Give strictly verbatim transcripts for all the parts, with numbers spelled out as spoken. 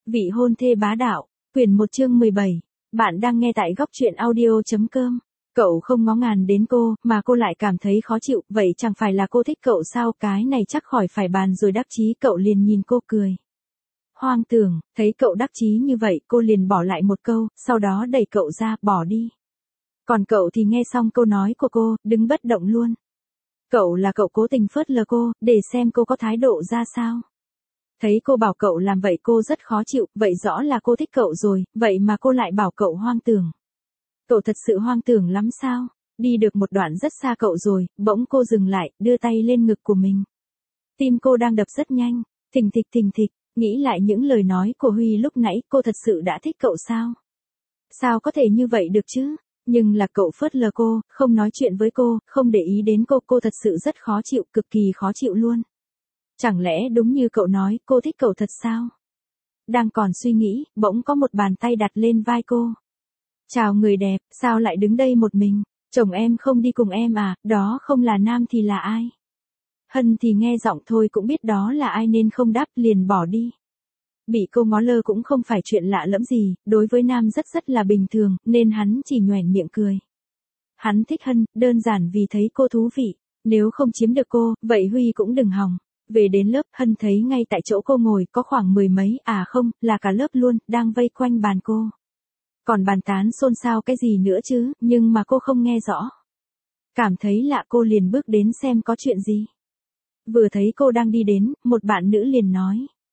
Vị hôn thê bá đạo, quyển một chương mười bảy. Bạn đang nghe tại góc truyện audio.com. Cậu không ngó ngàng đến cô, mà cô lại cảm thấy khó chịu, vậy chẳng phải là cô thích cậu sao? Cái này chắc khỏi phải bàn rồi. Đắc chí cậu liền nhìn cô cười. Hoang tưởng, thấy cậu đắc chí như vậy, cô liền bỏ lại một câu, sau đó đẩy cậu ra, bỏ đi. Còn cậu thì nghe xong câu nói của cô, đứng bất động luôn. Cậu là cậu cố tình phớt lờ cô, để xem cô có thái độ ra sao. Thấy cô bảo cậu làm vậy cô rất khó chịu, vậy rõ là cô thích cậu rồi, vậy mà cô lại bảo cậu hoang tưởng. Cậu thật sự hoang tưởng lắm sao? Đi được một đoạn rất xa cậu rồi, bỗng cô dừng lại, đưa tay lên ngực của mình. Tim cô đang đập rất nhanh, thình thịch thình thịch, nghĩ lại những lời nói của Huy lúc nãy, cô thật sự đã thích cậu sao? Sao có thể như vậy được chứ? Nhưng là cậu phớt lờ cô, không nói chuyện với cô, không để ý đến cô, cô thật sự rất khó chịu, cực kỳ khó chịu luôn. Chẳng lẽ đúng như cậu nói, cô thích cậu thật sao? Đang còn suy nghĩ, bỗng có một bàn tay đặt lên vai cô. Chào người đẹp, sao lại đứng đây một mình? Chồng em không đi cùng em à, đó không là nam thì là ai? Hân thì nghe giọng thôi cũng biết đó là ai nên không đáp, liền bỏ đi. Bị cô ngó lơ cũng không phải chuyện lạ lẫm gì, đối với nam rất rất là bình thường, nên hắn chỉ nhoẻn miệng cười. Hắn thích Hân, đơn giản vì thấy cô thú vị, nếu không chiếm được cô, vậy Huy cũng đừng hòng. Về đến lớp, Hân thấy ngay tại chỗ cô ngồi có khoảng mười mấy, à không, là cả lớp luôn, đang vây quanh bàn cô. Còn bàn tán xôn xao cái gì nữa chứ, nhưng mà cô không nghe rõ. Cảm thấy lạ cô liền bước đến xem có chuyện gì. Vừa thấy cô đang đi đến, một bạn nữ liền nói.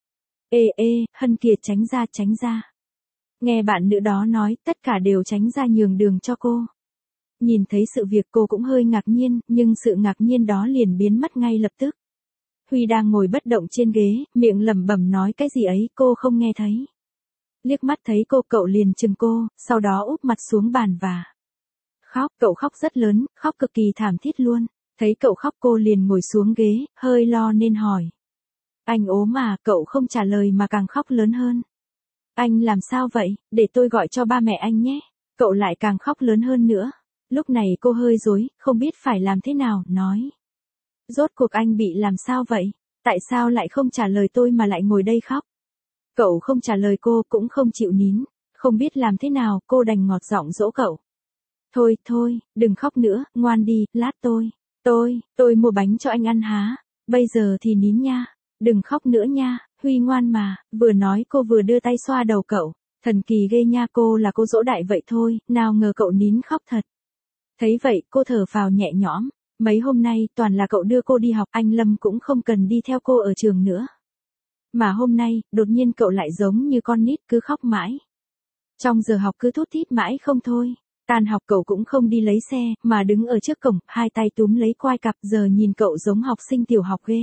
Ê ê, Hân kìa, tránh ra tránh ra. Nghe bạn nữ đó nói, tất cả đều tránh ra nhường đường cho cô. Nhìn thấy sự việc cô cũng hơi ngạc nhiên, nhưng sự ngạc nhiên đó liền biến mất ngay lập tức. Huy đang ngồi bất động trên ghế, miệng lẩm bẩm nói cái gì ấy, cô không nghe thấy. Liếc mắt thấy cô, cậu liền chừng cô, sau đó úp mặt xuống bàn và khóc. Cậu khóc rất lớn, khóc cực kỳ thảm thiết luôn. Thấy cậu khóc cô liền ngồi xuống ghế, hơi lo nên hỏi. Anh ốm à? Cậu không trả lời mà càng khóc lớn hơn. Anh làm sao vậy? Để tôi gọi cho ba mẹ anh nhé. Cậu lại càng khóc lớn hơn nữa. Lúc này cô hơi rối, không biết phải làm thế nào, nói. Rốt cuộc anh bị làm sao vậy? Tại sao lại không trả lời tôi mà lại ngồi đây khóc? Cậu không trả lời cô, cũng không chịu nín. Không biết làm thế nào, cô đành ngọt giọng dỗ cậu. Thôi, thôi, đừng khóc nữa, ngoan đi, lát tôi. Tôi, tôi mua bánh cho anh ăn há. Bây giờ thì nín nha. Đừng khóc nữa nha, Huy ngoan mà. Vừa nói cô vừa đưa tay xoa đầu cậu. Thần kỳ ghê nha, cô là cô dỗ đại vậy thôi, nào ngờ cậu nín khóc thật. Thấy vậy, cô thở phào nhẹ nhõm. Mấy hôm nay, toàn là cậu đưa cô đi học, anh Lâm cũng không cần đi theo cô ở trường nữa. Mà hôm nay, đột nhiên cậu lại giống như con nít cứ khóc mãi. Trong giờ học cứ thút thít mãi không thôi. Tan học cậu cũng không đi lấy xe, mà đứng ở trước cổng, hai tay túm lấy quai cặp, giờ nhìn cậu giống học sinh tiểu học ghê.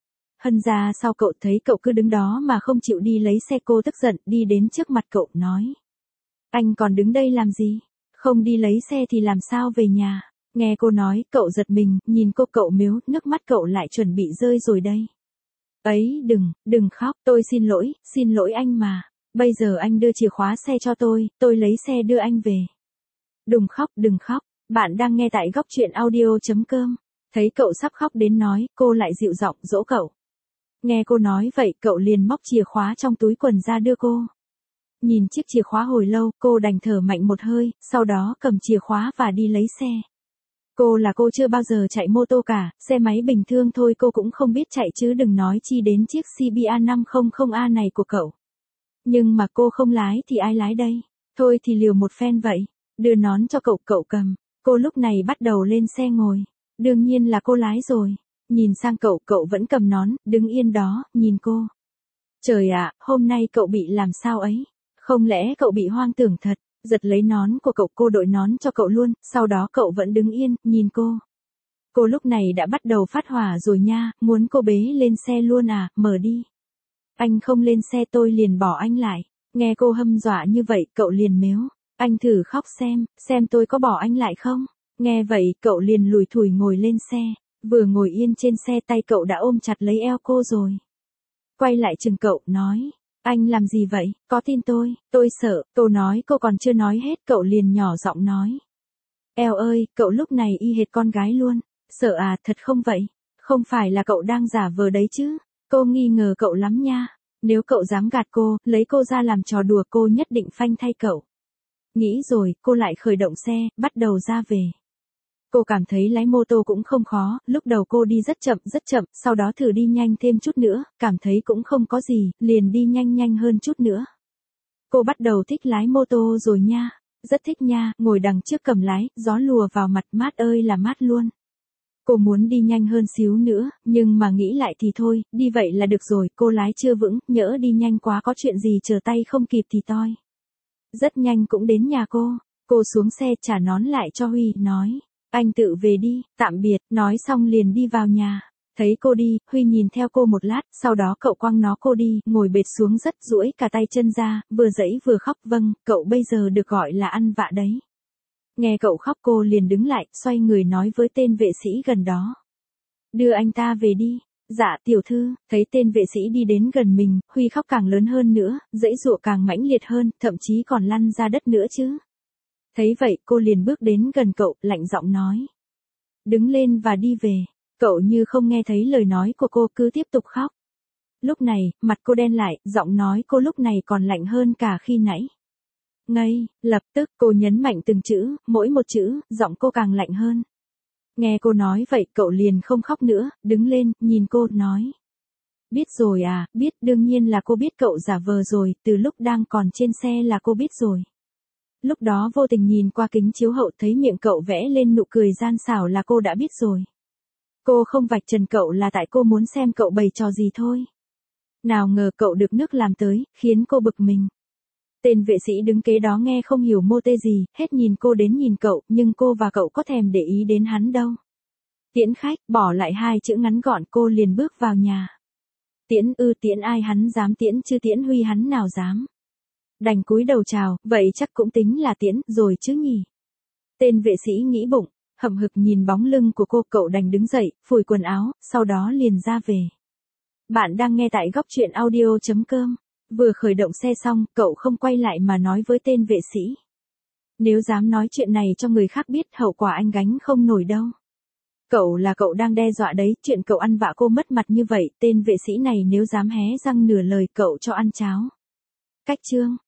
Hân ra sau cậu thấy cậu cứ đứng đó mà không chịu đi lấy xe, cô tức giận, đi đến trước mặt cậu, nói. Anh còn đứng đây làm gì? Không đi lấy xe thì làm sao về nhà? Nghe cô nói, cậu giật mình, nhìn cô, cậu mếu, nước mắt cậu lại chuẩn bị rơi rồi đây. Ấy, đừng, đừng khóc, tôi xin lỗi, xin lỗi anh mà. Bây giờ anh đưa chìa khóa xe cho tôi, tôi lấy xe đưa anh về. Đừng khóc, đừng khóc, bạn đang nghe tại góc truyện audio.com. Thấy cậu sắp khóc đến nói, cô lại dịu giọng dỗ cậu. Nghe cô nói vậy, cậu liền móc chìa khóa trong túi quần ra đưa cô. Nhìn chiếc chìa khóa hồi lâu, cô đành thở mạnh một hơi, sau đó cầm chìa khóa và đi lấy xe. Cô là cô chưa bao giờ chạy mô tô cả, xe máy bình thường thôi cô cũng không biết chạy chứ đừng nói chi đến chiếc xê bê a năm trăm A này của cậu. Nhưng mà cô không lái thì ai lái đây? Thôi thì liều một phen vậy, đưa nón cho cậu, cậu cầm. Cô lúc này bắt đầu lên xe ngồi. Đương nhiên là cô lái rồi. Nhìn sang cậu, cậu vẫn cầm nón, đứng yên đó, nhìn cô. Trời ạ, hôm nay cậu bị làm sao ấy? Không lẽ cậu bị hoang tưởng thật? Giật lấy nón của cậu, cô đội nón cho cậu luôn, sau đó cậu vẫn đứng yên, nhìn cô. Cô lúc này đã bắt đầu phát hỏa rồi nha, muốn cô bế lên xe luôn à, mở đi. Anh không lên xe tôi liền bỏ anh lại. Nghe cô hâm dọa như vậy, cậu liền mếu. Anh thử khóc xem, xem tôi có bỏ anh lại không? Nghe vậy, cậu liền lủi thủi ngồi lên xe. Vừa ngồi yên trên xe tay cậu đã ôm chặt lấy eo cô rồi. Quay lại chừng cậu, nói. Anh làm gì vậy? Có tin tôi? Tôi sợ. Cô nói cô còn chưa nói hết, cậu liền nhỏ giọng nói. Eo ơi, cậu lúc này y hệt con gái luôn. Sợ à, thật không vậy? Không phải là cậu đang giả vờ đấy chứ? Cô nghi ngờ cậu lắm nha. Nếu cậu dám gạt cô, lấy cô ra làm trò đùa cô nhất định phanh thay cậu. Nghĩ rồi, cô lại khởi động xe, bắt đầu ra về. Cô cảm thấy lái mô tô cũng không khó, lúc đầu cô đi rất chậm rất chậm, sau đó thử đi nhanh thêm chút nữa, cảm thấy cũng không có gì, liền đi nhanh nhanh hơn chút nữa. Cô bắt đầu thích lái mô tô rồi nha, rất thích nha, ngồi đằng trước cầm lái, gió lùa vào mặt mát ơi là mát luôn. Cô muốn đi nhanh hơn xíu nữa, nhưng mà nghĩ lại thì thôi, đi vậy là được rồi, cô lái chưa vững, nhỡ đi nhanh quá có chuyện gì chờ tay không kịp thì toi. Rất nhanh cũng đến nhà cô, cô xuống xe trả nón lại cho Huy, nói, anh tự về đi, tạm biệt, nói xong liền đi vào nhà. Thấy cô đi, Huy nhìn theo cô một lát, sau đó cậu quăng nó cô đi, ngồi bệt xuống rất duỗi cả tay chân ra, vừa giãy vừa khóc, vâng, cậu bây giờ được gọi là ăn vạ đấy. Nghe cậu khóc cô liền đứng lại, xoay người nói với tên vệ sĩ gần đó. Đưa anh ta về đi. Dạ tiểu thư, thấy tên vệ sĩ đi đến gần mình, Huy khóc càng lớn hơn nữa, giãy giụa càng mãnh liệt hơn, thậm chí còn lăn ra đất nữa chứ. Thấy vậy cô liền bước đến gần cậu, lạnh giọng nói. Đứng lên và đi về. Cậu như không nghe thấy lời nói của cô, cứ tiếp tục khóc. Lúc này, mặt cô đen lại, giọng nói cô lúc này còn lạnh hơn cả khi nãy. Ngây, lập tức cô nhấn mạnh từng chữ, mỗi một chữ, giọng cô càng lạnh hơn. Nghe cô nói vậy cậu liền không khóc nữa, đứng lên, nhìn cô, nói. Biết rồi à, biết, đương nhiên là cô biết cậu giả vờ rồi, từ lúc đang còn trên xe là cô biết rồi. Lúc đó vô tình nhìn qua kính chiếu hậu thấy miệng cậu vẽ lên nụ cười gian xảo là cô đã biết rồi. Cô không vạch trần cậu là tại cô muốn xem cậu bày trò gì thôi. Nào ngờ cậu được nước làm tới, khiến cô bực mình. Tên vệ sĩ đứng kế đó nghe không hiểu mô tê gì, hết nhìn cô đến nhìn cậu, nhưng cô và cậu có thèm để ý đến hắn đâu. Tiễn khách, bỏ lại hai chữ ngắn gọn cô liền bước vào nhà. Tiễn ư tiễn ai hắn dám tiễn chứ tiễn Huy hắn nào dám. Đành cúi đầu chào, vậy chắc cũng tính là tiễn rồi chứ nhỉ. Tên vệ sĩ nghĩ bụng, hậm hực nhìn bóng lưng của cô, cậu đành đứng dậy, phủi quần áo, sau đó liền ra về. Bạn đang nghe tại góc truyện audio chấm com. Vừa khởi động xe xong, cậu không quay lại mà nói với tên vệ sĩ. Nếu dám nói chuyện này cho người khác biết, hậu quả anh gánh không nổi đâu. Cậu là cậu đang đe dọa đấy, chuyện cậu ăn vạ cô mất mặt như vậy, tên vệ sĩ này nếu dám hé răng nửa lời cậu cho ăn cháo. Cách chương.